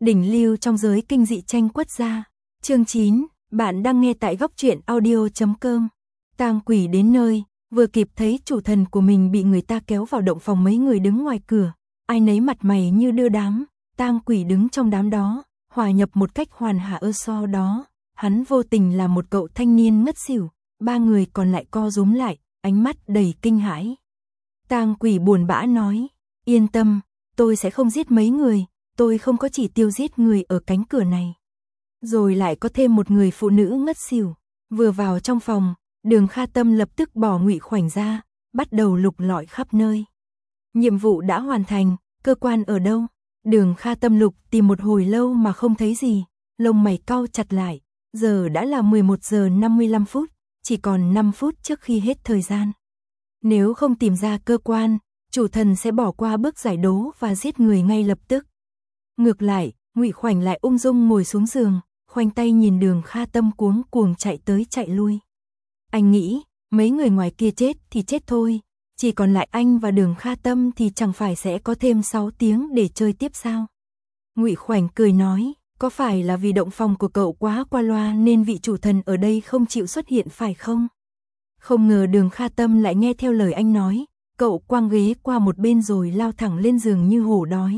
đỉnh lưu trong giới kinh dị tranh quất ra. Chương 9, bạn đang nghe tại góc truyện audio.com. Tang quỷ đến nơi, vừa kịp thấy chủ thần của mình bị người ta kéo vào động phòng, mấy người đứng ngoài cửa, ai nấy mặt mày như đưa đám. Tang quỷ đứng trong đám đó, hòa nhập một cách hoàn hảo sau đó, hắn vô tình là một cậu thanh niên ngất xỉu, ba người còn lại co rúm lại, ánh mắt đầy kinh hãi. Tang quỷ buồn bã nói, yên tâm, tôi sẽ không giết mấy người, tôi không có chỉ tiêu giết người ở cánh cửa này. Rồi lại có thêm một người phụ nữ ngất xỉu. Vừa vào trong phòng, Đường Kha Tâm lập tức bỏ Ngụy Khoảnh ra, bắt đầu lục lọi khắp nơi. Nhiệm vụ đã hoàn thành, cơ quan ở đâu? Đường Kha Tâm lục tìm một hồi lâu mà không thấy gì, lông mày cau chặt lại. Giờ đã là 11 giờ 55 phút, chỉ còn 5 phút trước khi hết thời gian. Nếu không tìm ra cơ quan, chủ thần sẽ bỏ qua bước giải đố và giết người ngay lập tức. Ngược lại, Ngụy Khoảnh lại ung dung ngồi xuống giường, khoanh tay nhìn Đường Kha Tâm cuống cuồng chạy tới chạy lui. Anh nghĩ, mấy người ngoài kia chết thì chết thôi, chỉ còn lại anh và Đường Kha Tâm thì chẳng phải sẽ có thêm 6 tiếng để chơi tiếp sao? Ngụy Khoảnh cười nói, có phải là vì động phòng của cậu quá qua loa nên vị chủ thần ở đây không chịu xuất hiện phải không? Không ngờ Đường Kha Tâm lại nghe theo lời anh nói, cậu quăng ghế qua một bên rồi lao thẳng lên giường như hổ đói.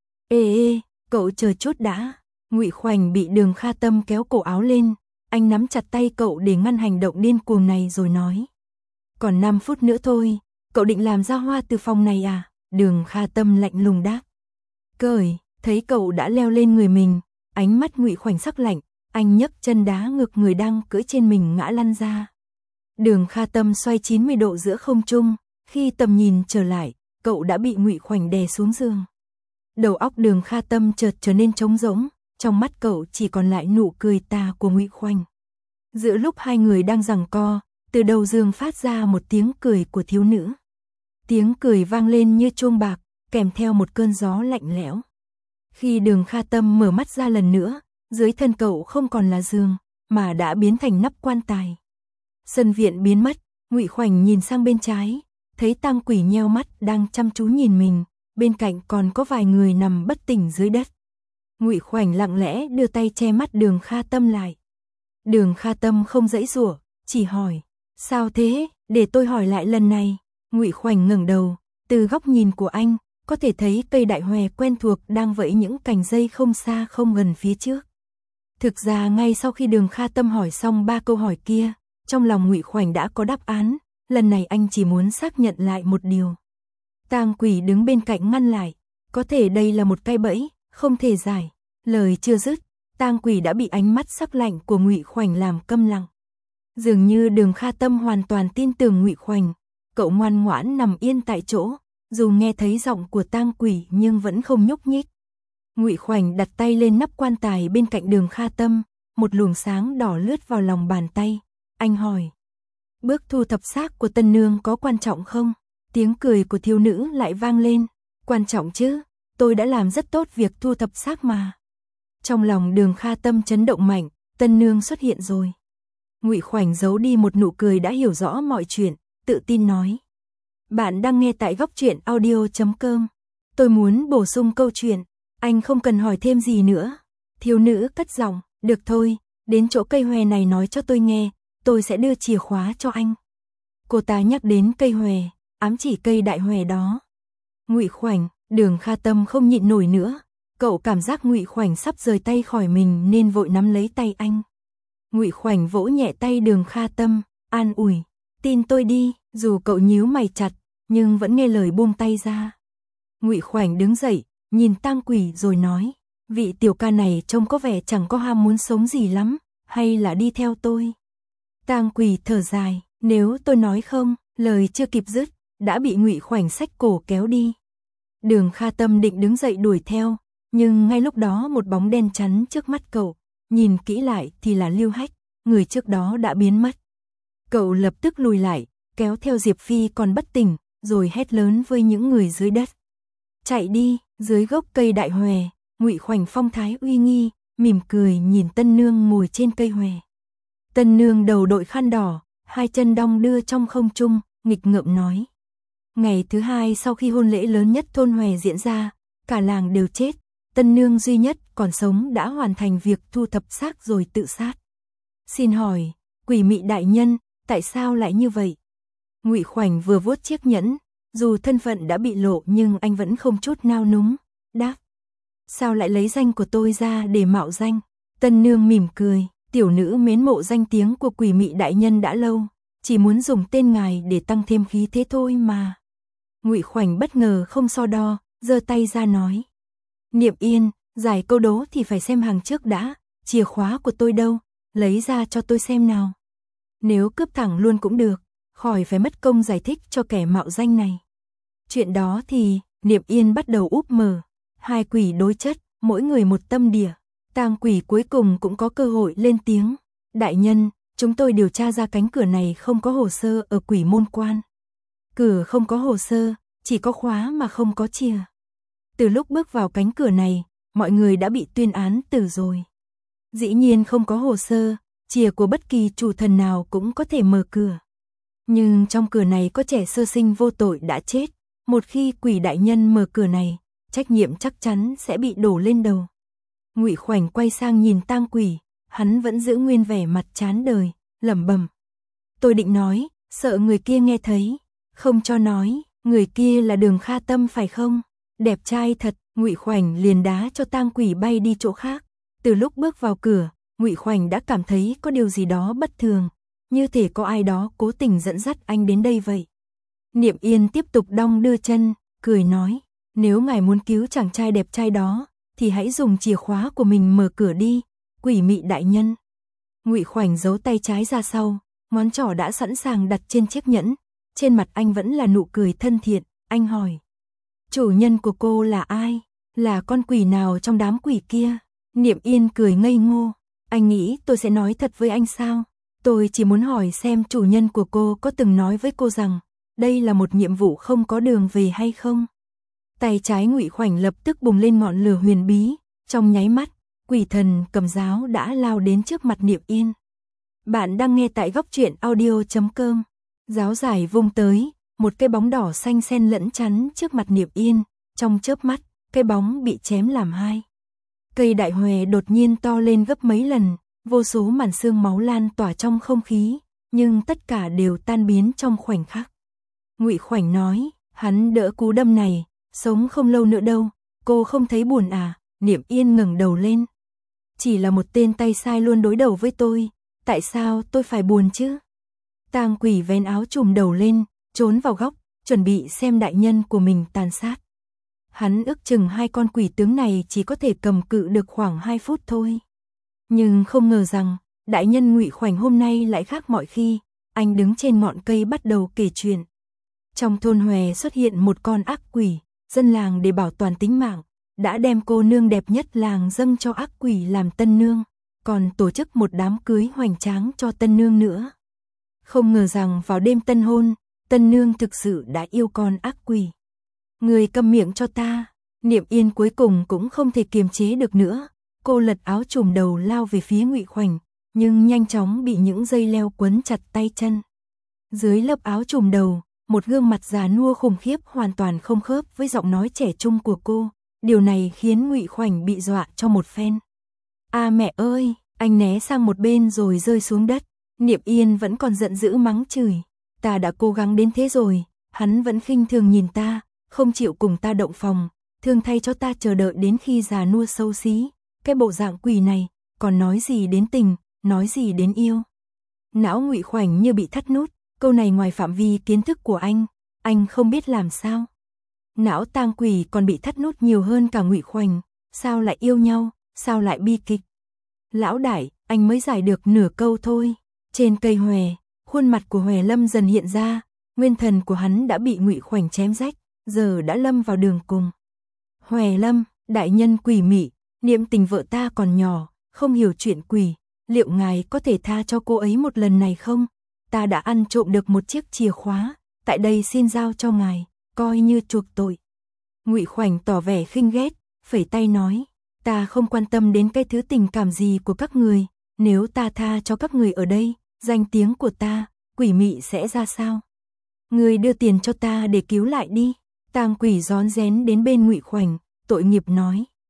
Ê, cậu chờ chút đã. Ngụy Khoảnh bị Đường Kha Tâm kéo cổ áo lên, anh nắm chặt tay cậu để ngăn hành động điên cuồng này rồi nói. Còn 5 phút nữa thôi, cậu định làm ra hoa từ phòng này à? Đường Kha Tâm lạnh lùng đáp. Cởi, thấy cậu đã leo lên người mình, ánh mắt Ngụy Khoảnh sắc lạnh, anh nhấc chân đá ngược người đang cưỡi trên mình ngã lăn ra. Đường Kha Tâm xoay 90 độ giữa không trung, khi tầm nhìn trở lại, cậu đã bị Ngụy Khoảnh đè xuống giường. Đầu óc Đường Kha Tâm chợt trở nên trống rỗng, trong mắt cậu chỉ còn lại nụ cười tà của Ngụy Khoảnh. Giữa lúc hai người đang giằng co, từ đầu giường phát ra một tiếng cười của thiếu nữ. Tiếng cười vang lên như chuông bạc, kèm theo một cơn gió lạnh lẽo. Khi Đường Kha Tâm mở mắt ra lần nữa, dưới thân cậu không còn là giường, mà đã biến thành nắp quan tài. Sân viện biến mất, Ngụy Khoảnh nhìn sang bên trái, thấy Tang quỷ nheo mắt đang chăm chú nhìn mình, bên cạnh còn có vài người nằm bất tỉnh dưới đất. Ngụy Khoảnh lặng lẽ đưa tay che mắt Đường Kha Tâm lại. Đường Kha Tâm không giãy giụa, chỉ hỏi, sao thế, để tôi hỏi lại lần này. Ngụy Khoảnh ngẩng đầu, từ góc nhìn của anh, có thể thấy cây đại hòe quen thuộc đang vẫy những cành dây không xa không gần phía trước. Thực ra ngay sau khi Đường Kha Tâm hỏi xong 3 câu hỏi kia, trong lòng Ngụy Khoảnh đã có đáp án, lần này anh chỉ muốn xác nhận lại một điều. Tang quỷ đứng bên cạnh ngăn lại, có thể đây là một cái bẫy, không thể giải. Lời chưa dứt, Tang quỷ đã bị ánh mắt sắc lạnh của Ngụy Khoảnh làm câm lặng. Dường như Đường Kha Tâm hoàn toàn tin tưởng Ngụy Khoảnh, cậu ngoan ngoãn nằm yên tại chỗ, dù nghe thấy giọng của Tang quỷ nhưng vẫn không nhúc nhích. Ngụy Khoảnh đặt tay lên nắp quan tài bên cạnh Đường Kha Tâm, một luồng sáng đỏ lướt vào lòng bàn tay. Anh hỏi, bước thu thập xác của Tân Nương có quan trọng không? Tiếng cười của thiếu nữ lại vang lên, quan trọng chứ, tôi đã làm rất tốt việc thu thập xác mà. Trong lòng Đường Kha Tâm chấn động mạnh, Tân Nương xuất hiện rồi. Ngụy Khoảnh giấu đi một nụ cười đã hiểu rõ mọi chuyện, tự tin nói. Bạn đang nghe tại góc truyện audio.com. Tôi muốn bổ sung câu chuyện, anh không cần hỏi thêm gì nữa. Thiếu nữ cất giọng, được thôi, đến chỗ cây hòe này nói cho tôi nghe, tôi sẽ đưa chìa khóa cho anh. Cô ta nhắc đến cây hòe, ám chỉ cây đại hòe đó. Ngụy Khoảnh, Đường Kha Tâm không nhịn nổi nữa, cậu cảm giác Ngụy Khoảnh sắp rời tay khỏi mình nên vội nắm lấy tay anh. Ngụy Khoảnh vỗ nhẹ tay Đường Kha Tâm, an ủi, tin tôi đi, dù cậu nhíu mày chặt, nhưng vẫn nghe lời buông tay ra. Ngụy Khoảnh đứng dậy, nhìn Tang quỷ rồi nói, vị tiểu ca này trông có vẻ chẳng có ham muốn sống gì lắm, hay là đi theo tôi. Tang quỷ thở dài, nếu tôi nói không, lời chưa kịp dứt, đã bị Ngụy Khoảnh xách cổ kéo đi. Đường Kha Tâm định đứng dậy đuổi theo, nhưng ngay lúc đó một bóng đen chắn trước mắt cậu, nhìn kỹ lại thì là Lưu Hách, người trước đó đã biến mất. Cậu lập tức lùi lại, kéo theo Diệp Phi còn bất tỉnh, rồi hét lớn với những người dưới đất. Chạy đi, dưới gốc cây đại hòe, Ngụy Khoảnh phong thái uy nghi, mỉm cười nhìn Tân Nương ngồi trên cây hòe. Tân Nương đầu đội khăn đỏ, hai chân đong đưa trong không trung, nghịch ngợm nói. Ngày thứ hai sau khi hôn lễ lớn nhất thôn hòe diễn ra, cả làng đều chết, tân nương duy nhất còn sống đã hoàn thành việc thu thập xác rồi tự sát. Xin hỏi, Quỷ Mị đại nhân, tại sao lại như vậy? Ngụy Khoảnh vừa vuốt chiếc nhẫn, dù thân phận đã bị lộ nhưng anh vẫn không chút nao núng, đáp. Sao lại lấy danh của tôi ra để mạo danh? Tân nương mỉm cười, tiểu nữ mến mộ danh tiếng của Quỷ Mị đại nhân đã lâu, chỉ muốn dùng tên ngài để tăng thêm khí thế thôi mà. Ngụy Khoảnh bất ngờ không so đo, giơ tay ra nói. Niệm Yên, giải câu đố thì phải xem hàng trước đã, chìa khóa của tôi đâu, lấy ra cho tôi xem nào. Nếu cướp thẳng luôn cũng được, khỏi phải mất công giải thích cho kẻ mạo danh này. Chuyện đó thì, Niệm Yên bắt đầu úp mở, hai quỷ đối chất, mỗi người một tâm địa. Tang quỷ cuối cùng cũng có cơ hội lên tiếng. Đại nhân, chúng tôi điều tra ra cánh cửa này không có hồ sơ ở quỷ môn quan. Cửa không có hồ sơ, chỉ có khóa mà không có chìa. Từ lúc bước vào cánh cửa này, mọi người đã bị tuyên án tử rồi. Dĩ nhiên không có hồ sơ, chìa của bất kỳ chủ thần nào cũng có thể mở cửa. Nhưng trong cửa này có trẻ sơ sinh vô tội đã chết. Một khi quỷ đại nhân mở cửa này, trách nhiệm chắc chắn sẽ bị đổ lên đầu. Ngụy Khoảnh quay sang nhìn Tang quỷ, hắn vẫn giữ nguyên vẻ mặt chán đời, lẩm bẩm. Tôi định nói, sợ người kia nghe thấy, không cho nói, người kia là Đường Kha Tâm phải không? Đẹp trai thật, Ngụy Khoảnh liền đá cho Tang quỷ bay đi chỗ khác. Từ lúc bước vào cửa, Ngụy Khoảnh đã cảm thấy có điều gì đó bất thường, như thể có ai đó cố tình dẫn dắt anh đến đây vậy. Niệm Yên tiếp tục đong đưa chân, cười nói, nếu ngài muốn cứu chàng trai đẹp trai đó, thì hãy dùng chìa khóa của mình mở cửa đi, Quỷ Mị đại nhân. Ngụy Khoảnh giấu tay trái ra sau, ngón trỏ đã sẵn sàng đặt trên chiếc nhẫn, trên mặt anh vẫn là nụ cười thân thiện, anh hỏi. Chủ nhân của cô là ai? Là con quỷ nào trong đám quỷ kia? Niệm Yên cười ngây ngô, anh nghĩ tôi sẽ nói thật với anh sao? Tôi chỉ muốn hỏi xem chủ nhân của cô có từng nói với cô rằng, đây là một nhiệm vụ không có đường về hay không? Tay trái Ngụy Khoảnh lập tức bùng lên ngọn lửa huyền bí, trong nháy mắt, quỷ thần cầm giáo đã lao đến trước mặt Niệm Yên. Bạn đang nghe tại góc truyện audio.com. Giáo giải vung tới, một cái bóng đỏ xanh xen lẫn chắn trước mặt Niệm Yên, trong chớp mắt, cái bóng bị chém làm hai. Cây đại hòe đột nhiên to lên gấp mấy lần, vô số màn sương máu lan tỏa trong không khí, nhưng tất cả đều tan biến trong khoảnh khắc. Ngụy Khoảnh nói, hắn đỡ cú đâm này, sống không lâu nữa đâu, cô không thấy buồn à? Niệm Yên ngẩng đầu lên. Chỉ là một tên tay sai luôn đối đầu với tôi, tại sao tôi phải buồn chứ? Tang quỷ vén áo trùm đầu lên, trốn vào góc, chuẩn bị xem đại nhân của mình tàn sát. Hắn ước chừng hai con quỷ tướng này chỉ có thể cầm cự được khoảng 2 phút thôi. Nhưng không ngờ rằng, đại nhân Ngụy Khoảnh hôm nay lại khác mọi khi, anh đứng trên ngọn cây bắt đầu kể chuyện. Trong thôn Hòe xuất hiện một con ác quỷ, dân làng để bảo toàn tính mạng, đã đem cô nương đẹp nhất làng dâng cho ác quỷ làm tân nương, còn tổ chức một đám cưới hoành tráng cho tân nương nữa. Không ngờ rằng vào đêm tân hôn, tân nương thực sự đã yêu con ác quỷ. Người câm miệng cho ta. Niệm Yên cuối cùng cũng không thể kiềm chế được nữa, cô lật áo trùm đầu lao về phía Ngụy Khoảnh, nhưng nhanh chóng bị những dây leo quấn chặt tay chân. Dưới lớp áo trùm đầu, một gương mặt già nua khủng khiếp hoàn toàn không khớp với giọng nói trẻ trung của cô, điều này khiến Ngụy Khoảnh bị dọa cho một phen. À mẹ ơi, anh né sang một bên rồi rơi xuống đất. Niệm Yên vẫn còn giận dữ mắng chửi, ta đã cố gắng đến thế rồi, hắn vẫn khinh thường nhìn ta, không chịu cùng ta động phòng, thương thay cho ta chờ đợi đến khi già nua xấu xí, cái bộ dạng quỷ này, còn nói gì đến tình, nói gì đến yêu. Não Ngụy Khoảnh như bị thắt nút, câu này ngoài phạm vi kiến thức của anh không biết làm sao. Não Tang quỷ còn bị thắt nút nhiều hơn cả Ngụy Khoảnh, sao lại yêu nhau, sao lại bi kịch. Lão đại, anh mới giải được nửa câu thôi. Trên cây hòe, khuôn mặt của Hòe Lâm dần hiện ra, nguyên thần của hắn đã bị Ngụy Khoảnh chém rách, giờ đã lâm vào đường cùng. Hòe Lâm, đại nhân Quỷ Mị, Niệm Tình vợ ta còn nhỏ, không hiểu chuyện quỷ, liệu ngài có thể tha cho cô ấy một lần này không? Ta đã ăn trộm được một chiếc chìa khóa, tại đây xin giao cho ngài, coi như chuộc tội. Ngụy Khoảnh tỏ vẻ khinh ghét, phẩy tay nói, ta không quan tâm đến cái thứ tình cảm gì của các người, nếu ta tha cho các người ở đây, danh tiếng của ta, Quỷ Mị sẽ ra sao? Người đưa tiền cho ta để cứu lại đi. Tang quỷ rón rén đến bên Ngụy Khoảnh, tội nghiệp nói.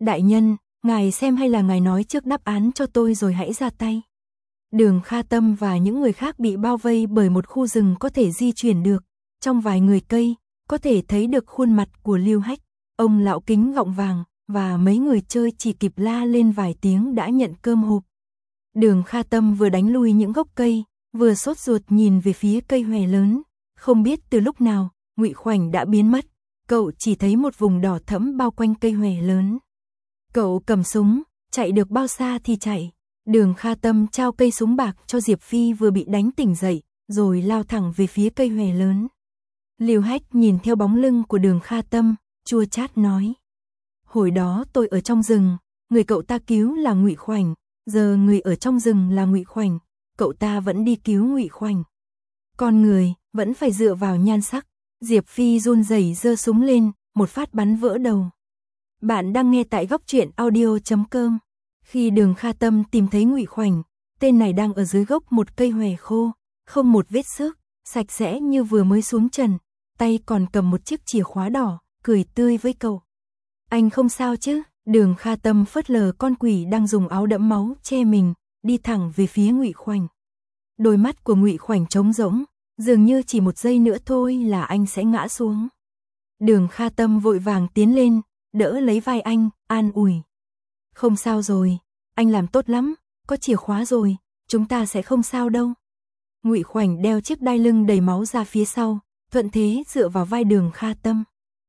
Đại nhân, ngài xem hay là ngài nói trước đáp án cho tôi rồi hãy ra tay. Đường Kha Tâm và những người khác bị bao vây bởi một khu rừng có thể di chuyển được, trong vài người cây, có thể thấy được khuôn mặt của Lưu Hách, ông lão kính gọng vàng, và mấy người chơi chỉ kịp la lên vài tiếng đã nhận cơm hộp. Đường Kha Tâm vừa đánh lui những gốc cây, vừa sốt ruột nhìn về phía cây hòe lớn, không biết từ lúc nào, Ngụy Khoảnh đã biến mất, cậu chỉ thấy một vùng đỏ thẫm bao quanh cây hòe lớn. Cậu cầm súng, chạy được bao xa thì chạy. Đường Kha Tâm trao cây súng bạc cho Diệp Phi vừa bị đánh tỉnh dậy, rồi lao thẳng về phía cây hòe lớn. Lưu Hách nhìn theo bóng lưng của Đường Kha Tâm, chua chát nói: hồi đó tôi ở trong rừng, người cậu ta cứu là Ngụy Khoảnh, giờ người ở trong rừng là Ngụy Khoảnh, cậu ta vẫn đi cứu Ngụy Khoảnh. Con người vẫn phải dựa vào nhan sắc. Diệp Phi run rẩy giơ súng lên, một phát bắn vỡ đầu. Bạn đang nghe tại góc truyện audio.com. Khi Đường Kha Tâm tìm thấy Ngụy Khoảnh, tên này đang ở dưới gốc một cây hòe khô, không một vết xước, sạch sẽ như vừa mới xuống trần, tay còn cầm một chiếc chìa khóa đỏ, cười tươi với cậu. Anh không sao chứ? Đường Kha Tâm phớt lờ con quỷ đang dùng áo đẫm máu che mình, đi thẳng về phía Ngụy Khoảnh. Đôi mắt của Ngụy Khoảnh trống rỗng, dường như chỉ một giây nữa thôi là anh sẽ ngã xuống. Đường Kha Tâm vội vàng tiến lên, đỡ lấy vai anh, an ủi. Không sao rồi, anh làm tốt lắm, có chìa khóa rồi, chúng ta sẽ không sao đâu. Ngụy Khoảnh đeo chiếc đai lưng đầy máu ra phía sau, thuận thế dựa vào vai Đường Kha Tâm.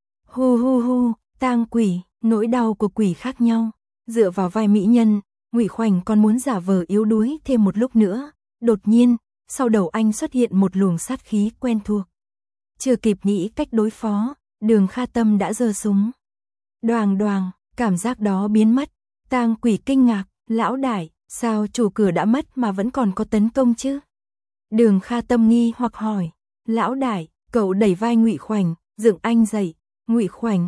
Hu hu hu, tang quỷ, nỗi đau của quỷ khác nhau. Dựa vào vai mỹ nhân, Ngụy Khoảnh còn muốn giả vờ yếu đuối thêm một lúc nữa. Đột nhiên, sau đầu anh xuất hiện một luồng sát khí quen thuộc. Chưa kịp nghĩ cách đối phó, Đường Kha Tâm đã giơ súng. Đoàng đoàng, cảm giác đó biến mất. Tang quỷ kinh ngạc, lão đại, sao chủ cửa đã mất mà vẫn còn có tấn công chứ? Đường Kha Tâm nghi hoặc hỏi. Lão đại, cậu đẩy vai Ngụy Khoảnh, dựng anh dậy. Ngụy Khoảnh,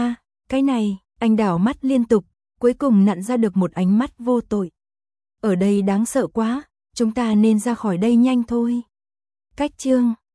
cái này, anh đảo mắt liên tục, cuối cùng nặn ra được một ánh mắt vô tội. Ở đây đáng sợ quá, chúng ta nên ra khỏi đây nhanh thôi. Cách chương